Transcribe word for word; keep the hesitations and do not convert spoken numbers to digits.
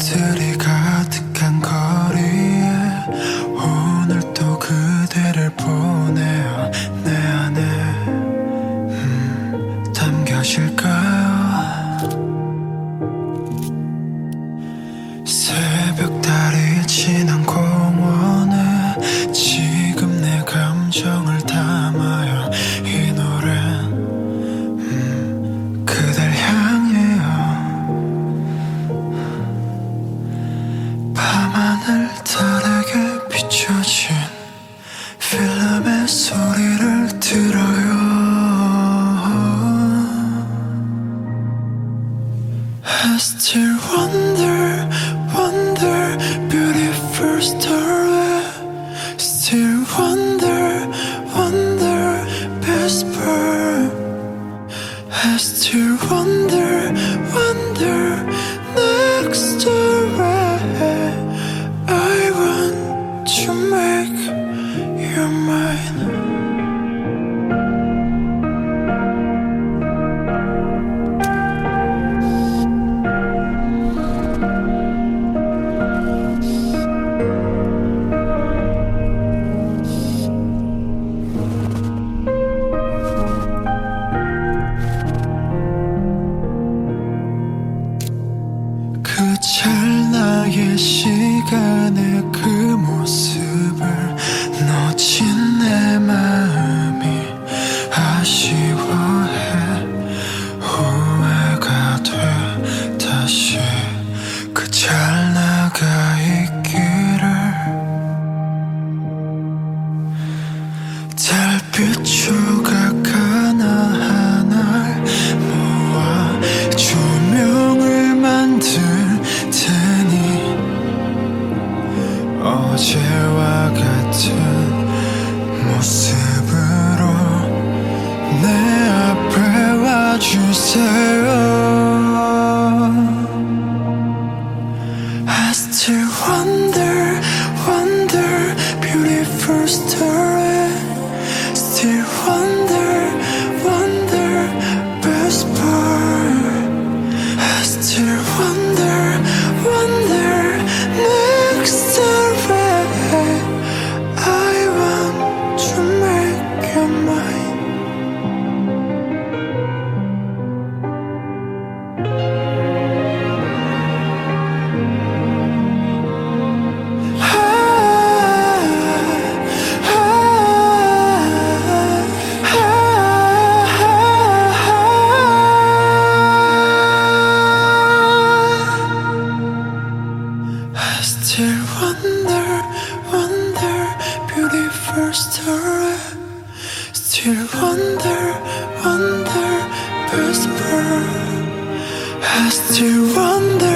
꽃들이 가득한 거리에 오늘 또 그대를 보내요. 내 안에 음, 담겨질까요? 새벽달이 지난 공원에 지금 내 감정을 담아요. 이 노래는 음, 그댈 향해요. 밤하늘 달에게 비춰진 필름의 소리를 들어요. I still wonder, wonder, beautiful story. Still wonder, wonder, best part. I still wonder, wonder, next story. I want to make you mine. 그 찰나의 시간에 그 모습을 놓친 내 마음이 아쉬워해. 후회가 돼 다시 그 찰나가 있기를. 달빛 조각 하나하나 모아 조명을 만들 테니 어제와 같은 모습으로 내 앞에 와주세요. I still wonder, wonder, beautiful story. Still wonder, wonder, best part. I still wonder, wonder, next story. I want to make you mine. I still wonder, wonder, beautiful story. Still wonder, wonder, best part. I still wonder.